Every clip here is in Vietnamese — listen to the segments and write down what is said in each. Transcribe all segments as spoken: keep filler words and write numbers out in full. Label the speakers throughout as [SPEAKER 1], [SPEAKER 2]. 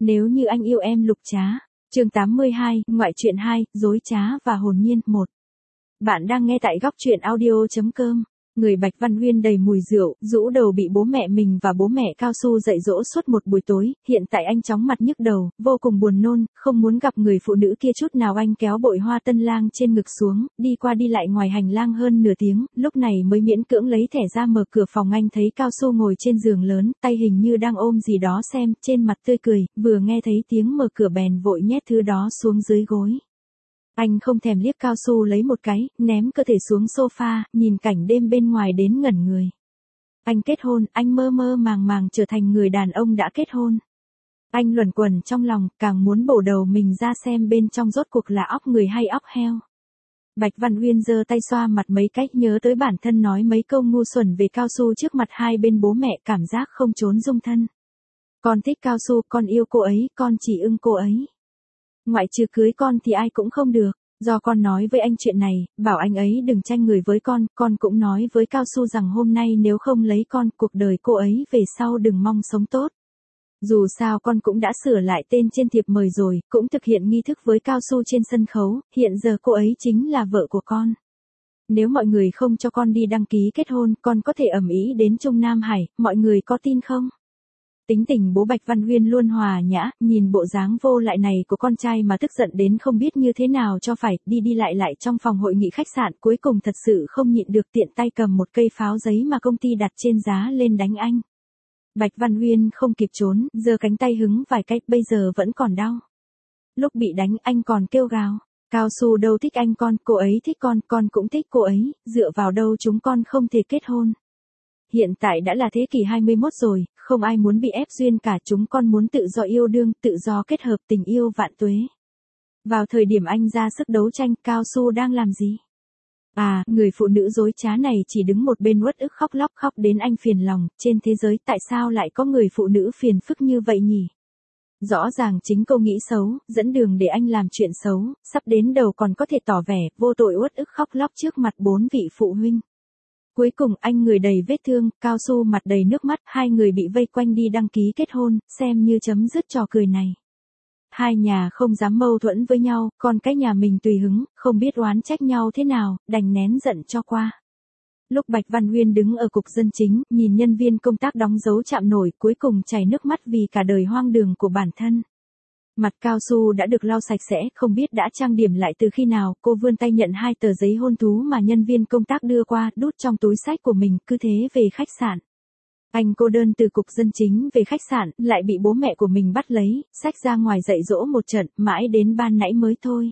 [SPEAKER 1] Nếu như anh yêu em Lục Trá. Chương tám mươi hai, ngoại truyện hai, dối trá và hồn nhiên một. Bạn đang nghe tại góc truyện audio chấm com. Người Bạch Văn Huyên đầy mùi rượu, rũ đầu bị bố mẹ mình và bố mẹ Cao Su dạy dỗ suốt một buổi tối, hiện tại anh chóng mặt nhức đầu, vô cùng buồn nôn, không muốn gặp người phụ nữ kia chút nào. Anh kéo bội hoa tân lang trên ngực xuống, đi qua đi lại ngoài hành lang hơn nửa tiếng, lúc này mới miễn cưỡng lấy thẻ ra mở cửa phòng. Anh thấy Cao Su ngồi trên giường lớn, tay hình như đang ôm gì đó xem, trên mặt tươi cười, vừa nghe thấy tiếng mở cửa bèn vội nhét thứ đó xuống dưới gối. Anh không thèm liếc Cao Su lấy một cái, ném cơ thể xuống sofa, nhìn cảnh đêm bên ngoài đến ngẩn người. Anh kết hôn, anh mơ mơ màng màng trở thành người đàn ông đã kết hôn. Anh luẩn quẩn trong lòng, càng muốn bổ đầu mình ra xem bên trong rốt cuộc là óc người hay óc heo. Bạch Văn Huyên giơ tay xoa mặt mấy cách, nhớ tới bản thân nói mấy câu ngu xuẩn về Cao Su trước mặt hai bên bố mẹ, cảm giác không trốn dung thân. Con thích Cao Su, con yêu cô ấy, con chỉ ưng cô ấy. Ngoại trừ cưới con thì ai cũng không được, do con nói với anh chuyện này, bảo anh ấy đừng tranh người với con, con cũng nói với Cao Su rằng hôm nay nếu không lấy con, cuộc đời cô ấy về sau đừng mong sống tốt. Dù sao con cũng đã sửa lại tên trên thiệp mời rồi, cũng thực hiện nghi thức với Cao Su trên sân khấu, hiện giờ cô ấy chính là vợ của con. Nếu mọi người không cho con đi đăng ký kết hôn, con có thể ầm ĩ đến Trung Nam Hải, mọi người có tin không? Tính tình bố Bạch Văn Huyên luôn hòa nhã, nhìn bộ dáng vô lại này của con trai mà tức giận đến không biết như thế nào cho phải, đi đi lại lại trong phòng hội nghị khách sạn, cuối cùng thật sự không nhịn được, tiện tay cầm một cây pháo giấy mà công ty đặt trên giá lên đánh anh. Bạch Văn Huyên không kịp trốn, giơ cánh tay hứng vài cái, bây giờ vẫn còn đau. Lúc bị đánh anh còn kêu gào, Cao Su đâu thích anh con, cô ấy thích con, con cũng thích cô ấy, dựa vào đâu chúng con không thể kết hôn. Hiện tại đã là thế kỷ hai mươi mốt rồi, không ai muốn bị ép duyên cả, chúng con muốn tự do yêu đương, tự do kết hợp, tình yêu vạn tuế. Vào thời điểm anh ra sức đấu tranh, Cao Su đang làm gì? À, người phụ nữ dối trá này chỉ đứng một bên uất ức khóc lóc, khóc đến anh phiền lòng, trên thế giới tại sao lại có người phụ nữ phiền phức như vậy nhỉ? Rõ ràng chính cô nghĩ xấu, dẫn đường để anh làm chuyện xấu, sắp đến đầu còn có thể tỏ vẻ vô tội uất ức khóc lóc trước mặt bốn vị phụ huynh. Cuối cùng anh người đầy vết thương, Cao Su mặt đầy nước mắt, hai người bị vây quanh đi đăng ký kết hôn, xem như chấm dứt trò cười này. Hai nhà không dám mâu thuẫn với nhau, còn cái nhà mình tùy hứng, không biết oán trách nhau thế nào, đành nén giận cho qua. Lúc Bạch Văn Huyên đứng ở cục dân chính, nhìn nhân viên công tác đóng dấu chạm nổi, cuối cùng chảy nước mắt vì cả đời hoang đường của bản thân. Mặt Cao Su đã được lau sạch sẽ, không biết đã trang điểm lại từ khi nào, cô vươn tay nhận hai tờ giấy hôn thú mà nhân viên công tác đưa qua, đút trong túi xách của mình, cứ thế về khách sạn. Anh cô đơn từ cục dân chính về khách sạn, lại bị bố mẹ của mình bắt lấy, xách ra ngoài dạy dỗ một trận, mãi đến ban nãy mới thôi.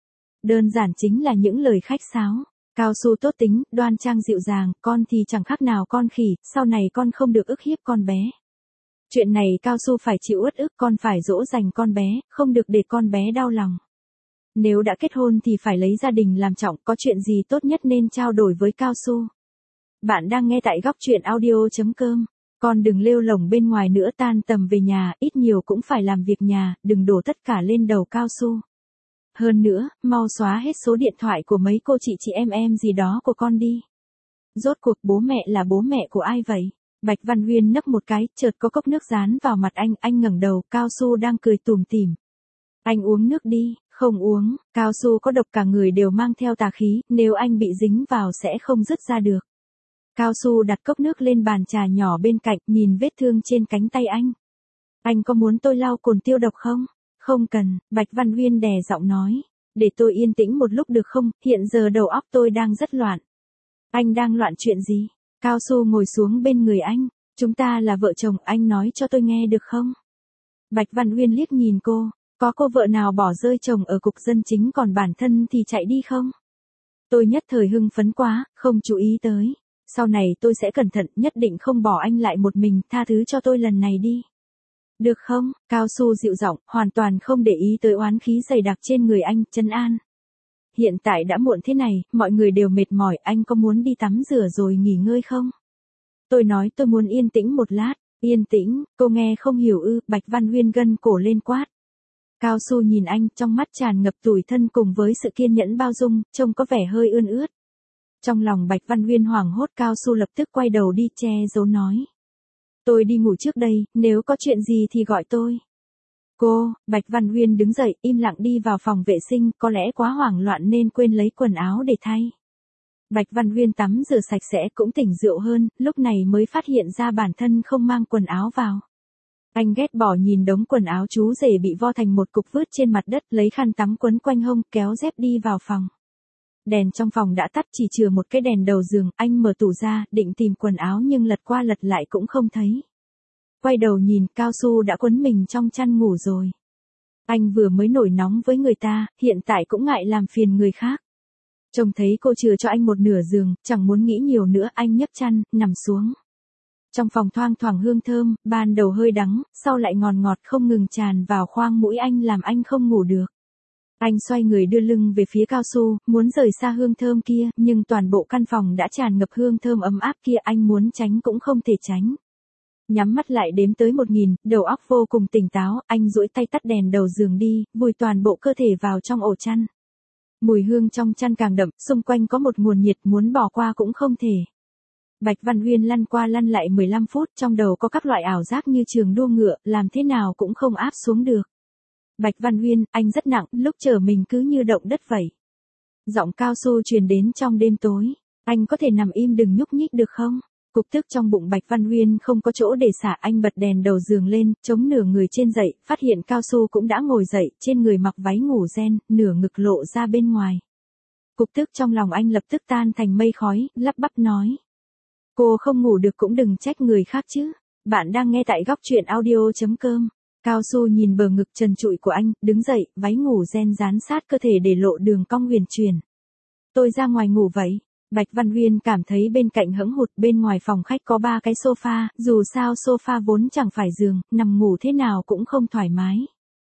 [SPEAKER 1] Đơn giản chính là những lời khách sáo. Cao Su tốt tính, đoan trang dịu dàng, con thì chẳng khác nào con khỉ, sau này con không được ức hiếp con bé. Chuyện này Cao Su phải chịu uất ức, con phải dỗ dành con bé, không được để con bé đau lòng. Nếu đã kết hôn thì phải lấy gia đình làm trọng, có chuyện gì tốt nhất nên trao đổi với Cao Su. Bạn đang nghe tại góc truyện audio chấm com. Con đừng lêu lổng bên ngoài nữa, tan tầm về nhà, ít nhiều cũng phải làm việc nhà, đừng đổ tất cả lên đầu Cao Su. Hơn nữa, mau xóa hết số điện thoại của mấy cô chị chị em em gì đó của con đi. Rốt cuộc bố mẹ là bố mẹ của ai vậy? Bạch Văn Huyên nấc một cái, chợt có cốc nước dán vào mặt anh, anh ngẩng đầu, Cao Su đang cười tủm tỉm. Anh uống nước đi, không uống, Cao Su có độc, cả người đều mang theo tà khí, nếu anh bị dính vào sẽ không dứt ra được. Cao Su đặt cốc nước lên bàn trà nhỏ bên cạnh, nhìn vết thương trên cánh tay anh. Anh có muốn tôi lau cồn tiêu độc không? Không cần, Bạch Văn Huyên đè giọng nói. Để tôi yên tĩnh một lúc được không, hiện giờ đầu óc tôi đang rất loạn. Anh đang loạn chuyện gì? Cao Su ngồi xuống bên người anh. Chúng ta là vợ chồng, anh nói cho tôi nghe được không? Bạch Văn Huyên liếc nhìn cô. Có cô vợ nào bỏ rơi chồng ở cục dân chính còn bản thân thì chạy đi không? Tôi nhất thời hưng phấn quá, không chú ý tới. Sau này tôi sẽ cẩn thận, nhất định không bỏ anh lại một mình, tha thứ cho tôi lần này đi. Được không? Cao Su dịu giọng, hoàn toàn không để ý tới oán khí dày đặc trên người anh, trấn an. Hiện tại đã muộn thế này, mọi người đều mệt mỏi, anh có muốn đi tắm rửa rồi nghỉ ngơi không? Tôi nói tôi muốn yên tĩnh một lát. Yên tĩnh, cô nghe không hiểu ư? Bạch Văn Huyên gân cổ lên quát. Cao Su nhìn anh, trong mắt tràn ngập tủi thân cùng với sự kiên nhẫn bao dung, trông có vẻ hơi ươn ướt. Trong lòng Bạch Văn Huyên hoảng hốt, Cao Su lập tức quay đầu đi che giấu nói. Tôi đi ngủ trước đây, nếu có chuyện gì thì gọi tôi. Cô, Bạch Văn Huyên đứng dậy, im lặng đi vào phòng vệ sinh, có lẽ quá hoảng loạn nên quên lấy quần áo để thay. Bạch Văn Huyên tắm rửa sạch sẽ cũng tỉnh rượu hơn, lúc này mới phát hiện ra bản thân không mang quần áo vào. Anh ghét bỏ nhìn đống quần áo chú rể bị vo thành một cục vứt trên mặt đất, lấy khăn tắm quấn quanh hông, kéo dép đi vào phòng. Đèn trong phòng đã tắt, chỉ chừa một cái đèn đầu giường, anh mở tủ ra, định tìm quần áo nhưng lật qua lật lại cũng không thấy. Quay đầu nhìn, cao su đã quấn mình trong chăn ngủ rồi. Anh vừa mới nổi nóng với người ta, hiện tại cũng ngại làm phiền người khác. Trông thấy cô chừa cho anh một nửa giường, chẳng muốn nghĩ nhiều nữa, anh nhấc chăn, nằm xuống. Trong phòng thoang thoảng hương thơm, ban đầu hơi đắng, sau lại ngọt ngọt không ngừng tràn vào khoang mũi anh làm anh không ngủ được. Anh xoay người đưa lưng về phía cao su, muốn rời xa hương thơm kia, nhưng toàn bộ căn phòng đã tràn ngập hương thơm ấm áp kia, anh muốn tránh cũng không thể tránh. Nhắm mắt lại đếm tới một nghìn, đầu óc vô cùng tỉnh táo, anh duỗi tay tắt đèn đầu giường đi, vùi toàn bộ cơ thể vào trong ổ chăn. Mùi hương trong chăn càng đậm, xung quanh có một nguồn nhiệt muốn bỏ qua cũng không thể. Bạch Văn Huyên lăn qua lăn lại mười lăm phút, trong đầu có các loại ảo giác như trường đua ngựa, làm thế nào cũng không áp xuống được. Bạch Văn Huyên, anh rất nặng, lúc trở mình cứ như động đất vậy. Giọng cao su truyền đến trong đêm tối. Anh có thể nằm im đừng nhúc nhích được không? Cục tức trong bụng Bạch Văn Huyên không có chỗ để xả, anh bật đèn đầu giường lên, chống nửa người trên dậy, phát hiện cao su cũng đã ngồi dậy, trên người mặc váy ngủ ren, nửa ngực lộ ra bên ngoài. Cục tức trong lòng anh lập tức tan thành mây khói, lắp bắp nói. Cô không ngủ được cũng đừng trách người khác chứ. Bạn đang nghe tại góc truyện audio.com. Cao su nhìn bờ ngực trần trụi của anh, đứng dậy, váy ngủ ren dán sát cơ thể để lộ đường cong huyền chuyển. Tôi ra ngoài ngủ vậy. Bạch Văn Huyên cảm thấy bên cạnh hững hụt, bên ngoài phòng khách có ba cái sofa, dù sao sofa vốn chẳng phải giường, nằm ngủ thế nào cũng không thoải mái.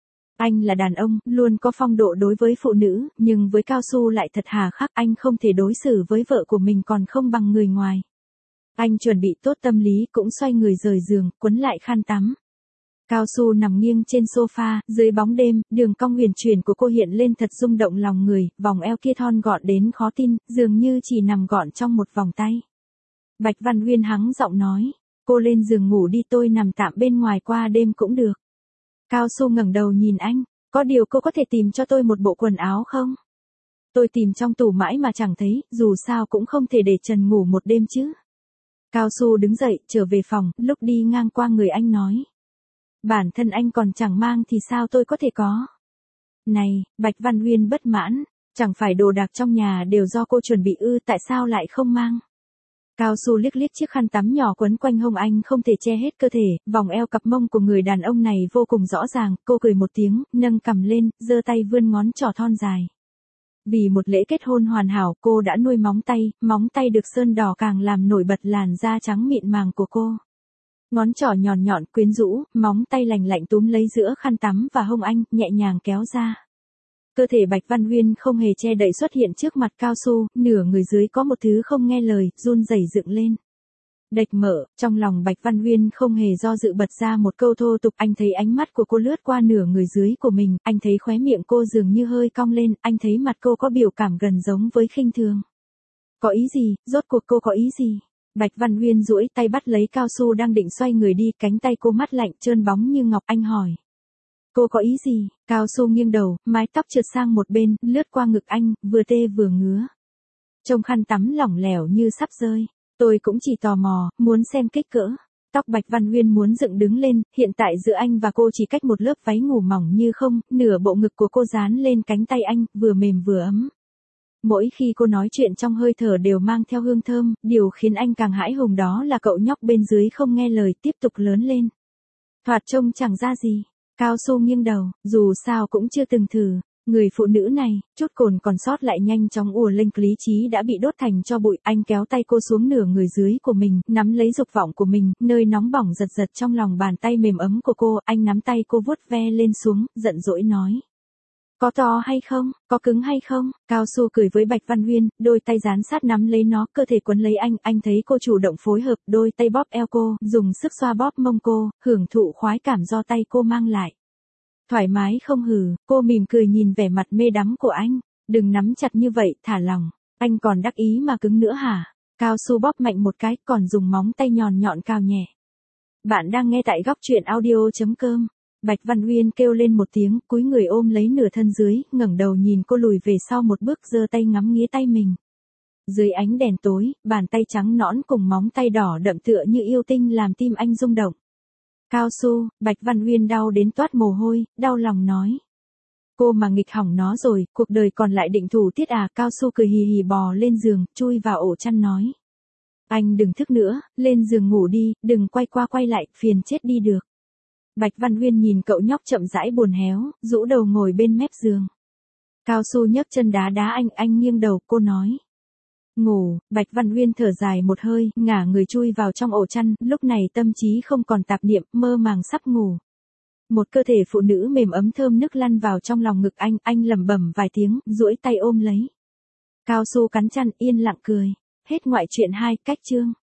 [SPEAKER 1] Anh là đàn ông, luôn có phong độ đối với phụ nữ, nhưng với cao su lại thật hà khắc, anh không thể đối xử với vợ của mình còn không bằng người ngoài. Anh chuẩn bị tốt tâm lý cũng xoay người rời giường, quấn lại khăn tắm. Cao su nằm nghiêng trên sofa, dưới bóng đêm, đường cong huyền chuyển của cô hiện lên thật rung động lòng người, vòng eo kia thon gọn đến khó tin, dường như chỉ nằm gọn trong một vòng tay. Bạch Văn Huyên hắng giọng nói, cô lên giường ngủ đi, tôi nằm tạm bên ngoài qua đêm cũng được. Cao su ngẩng đầu nhìn anh, có điều cô có thể tìm cho tôi một bộ quần áo không? Tôi tìm trong tủ mãi mà chẳng thấy, dù sao cũng không thể để trần ngủ một đêm chứ. Cao su đứng dậy, trở về phòng, lúc đi ngang qua người anh nói. Bản thân anh còn chẳng mang thì sao tôi có thể có? Này, Bạch Văn Huyên bất mãn, chẳng phải đồ đạc trong nhà đều do cô chuẩn bị ư, tại sao lại không mang? Cao su liếc liếc chiếc khăn tắm nhỏ quấn quanh hông anh không thể che hết cơ thể, vòng eo cặp mông của người đàn ông này vô cùng rõ ràng, cô cười một tiếng, nâng cằm lên, giơ tay vươn ngón trỏ thon dài. Vì một lễ kết hôn hoàn hảo, cô đã nuôi móng tay, móng tay được sơn đỏ càng làm nổi bật làn da trắng mịn màng của cô. Ngón trỏ nhọn nhọn quyến rũ, móng tay lành lạnh túm lấy giữa khăn tắm và hông anh, nhẹ nhàng kéo ra. Cơ thể Bạch Văn Huyên không hề che đậy xuất hiện trước mặt cao su, nửa người dưới có một thứ không nghe lời, run rẩy dựng lên. Đệch mở, trong lòng Bạch Văn Huyên không hề do dự bật ra một câu thô tục, anh thấy ánh mắt của cô lướt qua nửa người dưới của mình, anh thấy khóe miệng cô dường như hơi cong lên, anh thấy mặt cô có biểu cảm gần giống với khinh thường. Có ý gì, rốt cuộc cô có ý gì? Bạch Văn Huyên duỗi tay bắt lấy cao su đang định xoay người đi, cánh tay cô mắt lạnh trơn bóng như ngọc, anh hỏi. Cô có ý gì? Cao su nghiêng đầu, mái tóc trượt sang một bên, lướt qua ngực anh, vừa tê vừa ngứa. Trông khăn tắm lỏng lẻo như sắp rơi. Tôi cũng chỉ tò mò, muốn xem kích cỡ. Tóc Bạch Văn Huyên muốn dựng đứng lên, hiện tại giữa anh và cô chỉ cách một lớp váy ngủ mỏng như không, nửa bộ ngực của cô dán lên cánh tay anh, vừa mềm vừa ấm. Mỗi khi cô nói chuyện trong hơi thở đều mang theo hương thơm, điều khiến anh càng hãi hùng đó là cậu nhóc bên dưới không nghe lời tiếp tục lớn lên. Thoạt trông chẳng ra gì. Cao su nghiêng đầu, dù sao cũng chưa từng thử. Người phụ nữ này, chút cồn còn sót lại nhanh chóng ùa lên, lý trí đã bị đốt thành tro bụi, anh kéo tay cô xuống nửa người dưới của mình, nắm lấy dục vọng của mình, nơi nóng bỏng giật giật trong lòng bàn tay mềm ấm của cô, anh nắm tay cô vuốt ve lên xuống, giận dỗi nói. Có to hay không, có cứng hay không? Cao su cười với Bạch Văn Huyên, đôi tay dán sát nắm lấy nó, cơ thể quấn lấy anh, anh thấy cô chủ động phối hợp, đôi tay bóp eo cô, dùng sức xoa bóp mông cô, hưởng thụ khoái cảm do tay cô mang lại. Thoải mái không hừ, cô mỉm cười nhìn vẻ mặt mê đắm của anh, đừng nắm chặt như vậy, thả lỏng, anh còn đắc ý mà cứng nữa hả? Cao su bóp mạnh một cái, còn dùng móng tay nhọn nhọn cào nhẹ. Bạn đang nghe tại góc truyện audio.com. Bạch Văn Uyên kêu lên một tiếng, cúi người ôm lấy nửa thân dưới, ngẩng đầu nhìn cô lùi về sau một bước, giơ tay ngắm nghía tay mình. Dưới ánh đèn tối, bàn tay trắng nõn cùng móng tay đỏ đậm tựa như yêu tinh làm tim anh rung động. Cao su, Bạch Văn Uyên đau đến toát mồ hôi, đau lòng nói. Cô mà nghịch hỏng nó rồi, cuộc đời còn lại định thủ tiết à? Cao su cười hì hì bò lên giường, chui vào ổ chăn nói. Anh đừng thức nữa, lên giường ngủ đi, đừng quay qua quay lại, phiền chết đi được. Bạch Văn Uyên nhìn cậu nhóc chậm rãi buồn héo, rũ đầu ngồi bên mép giường. Cao su nhấc chân đá đá anh, anh nghiêng đầu, cô nói. Ngủ, Bạch Văn Uyên thở dài một hơi, ngả người chui vào trong ổ chăn, lúc này tâm trí không còn tạp niệm, mơ màng sắp ngủ. Một cơ thể phụ nữ mềm ấm thơm nức lăn vào trong lòng ngực anh, anh lẩm bẩm vài tiếng, duỗi tay ôm lấy. Cao su cắn chăn, yên lặng cười. Hết ngoại truyện hai, cách chương.